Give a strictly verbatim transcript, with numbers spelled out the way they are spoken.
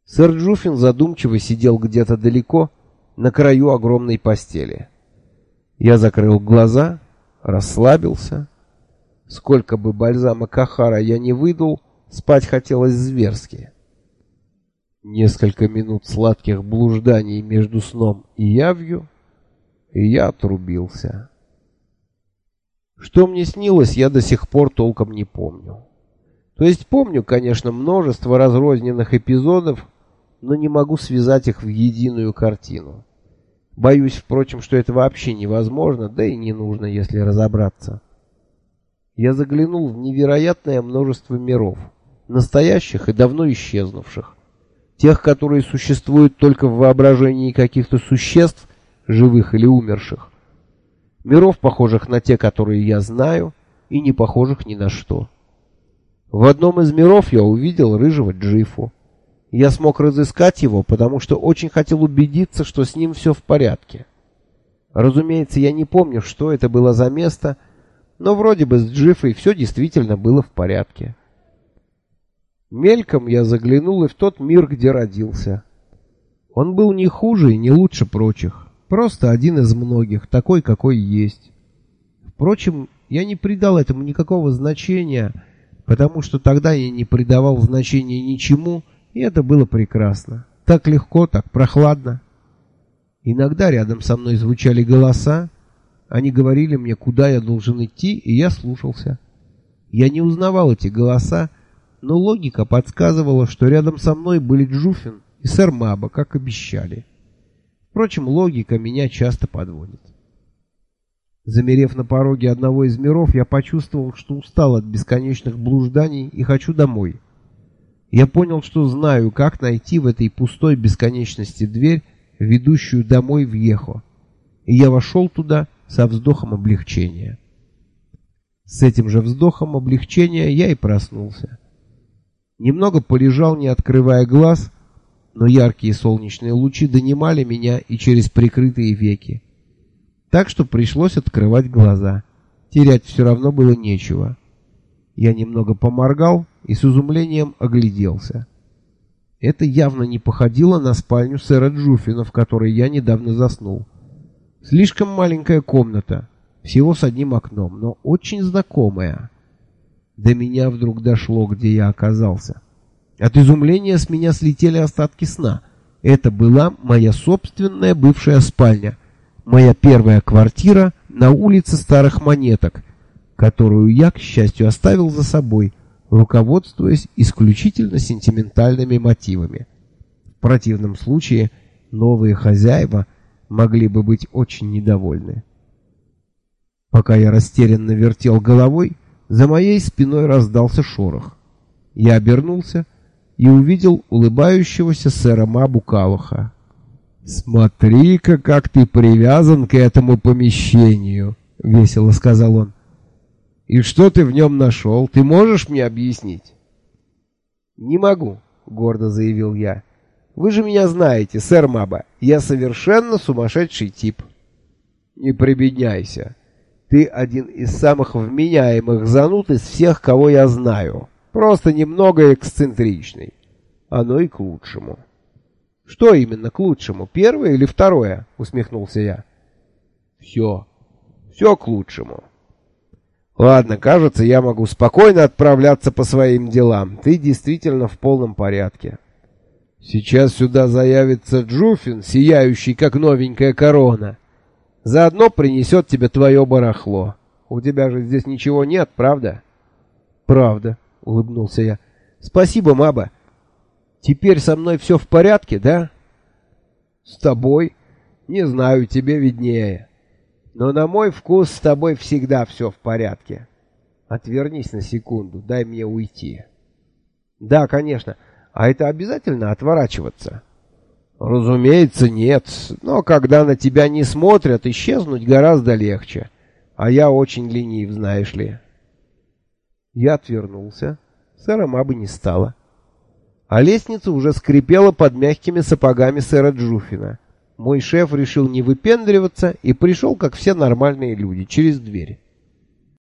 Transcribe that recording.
Сэр Джуффин задумчиво сидел где-то далеко, на краю огромной постели. Я закрыл глаза, расслабился. Сколько бы бальзама Кахара я не выдул, спать хотелось зверски. Несколько минут сладких блужданий между сном и явью, и я отрубился. Что мне снилось, я до сих пор толком не помню. То есть помню, конечно, множество разрозненных эпизодов, но не могу связать их в единую картину. Боюсь, впрочем, что это вообще невозможно, да и не нужно, если разобраться. Я заглянул в невероятное множество миров, настоящих и давно исчезнувших. Тех, которые существуют только в воображении каких-то существ, живых или умерших. Миров, похожих на те, которые я знаю, и не похожих ни на что. В одном из миров я увидел рыжего Джифу. Я смог разыскать его, потому что очень хотел убедиться, что с ним все в порядке. Разумеется, я не помню, что это было за место, но вроде бы с Джифой все действительно было в порядке. Мельком я заглянул и в тот мир, где родился. Он был не хуже и не лучше прочих, просто один из многих, такой, какой есть. Впрочем, я не придал этому никакого значения, потому что тогда я не придавал значения ничему, и это было прекрасно. Так легко, так прохладно. Иногда рядом со мной звучали голоса. Они говорили мне, куда я должен идти, и я слушался. Я не узнавал эти голоса, но логика подсказывала, что рядом со мной были Джуффин и сэр Маба, как обещали. Впрочем, логика меня часто подводит. Замерев на пороге одного из миров, я почувствовал, что устал от бесконечных блужданий и хочу домой. Я понял, что знаю, как найти в этой пустой бесконечности дверь, ведущую домой в Ехо. И я вошел туда со вздохом облегчения. С этим же вздохом облегчения я и проснулся. Немного полежал, не открывая глаз, но яркие солнечные лучи донимали меня и через прикрытые веки. Так что пришлось открывать глаза. Терять все равно было нечего. Я немного поморгал и с изумлением огляделся. Это явно не походило на спальню сэра Джуффина, в которой я недавно заснул. Слишком маленькая комната, всего с одним окном, но очень знакомая. До меня вдруг дошло, где я оказался. От изумления с меня слетели остатки сна. Это была моя собственная бывшая спальня, моя первая квартира на улице Старых Монеток, которую я, к счастью, оставил за собой, руководствуясь исключительно сентиментальными мотивами. В противном случае новые хозяева могли бы быть очень недовольны. Пока я растерянно вертел головой, за моей спиной раздался шорох. Я обернулся и увидел улыбающегося сэра Мабу Калуха. «Смотри-ка, как ты привязан к этому помещению», — весело сказал он. «И что ты в нем нашел? Ты можешь мне объяснить?» «Не могу», — гордо заявил я. «Вы же меня знаете, сэр Маба. Я совершенно сумасшедший тип». «Не прибедняйся. Ты один из самых вменяемых зануд из всех, кого я знаю. Просто немного эксцентричный. Оно и к лучшему». «Что именно к лучшему? Первое или второе?» — усмехнулся я. «Все. Все к лучшему». «Ладно, кажется, я могу спокойно отправляться по своим делам. Ты действительно в полном порядке. Сейчас сюда заявится Джуффин, сияющий как новенькая корона. Заодно принесет тебе твое барахло. У тебя же здесь ничего нет, правда?» «Правда», — улыбнулся я. «Спасибо, Маба. Теперь со мной все в порядке, да?» «С тобой? Не знаю, тебе виднее. Но на мой вкус с тобой всегда все в порядке. Отвернись на секунду, дай мне уйти». «Да, конечно. А это обязательно отворачиваться?» «Разумеется, нет. Но когда на тебя не смотрят, исчезнуть гораздо легче. А я очень ленив, знаешь ли». Я отвернулся. Сэра Мабы не стало. А лестница уже скрипела под мягкими сапогами сэра Джуффина. Мой шеф решил не выпендриваться и пришел, как все нормальные люди, через дверь.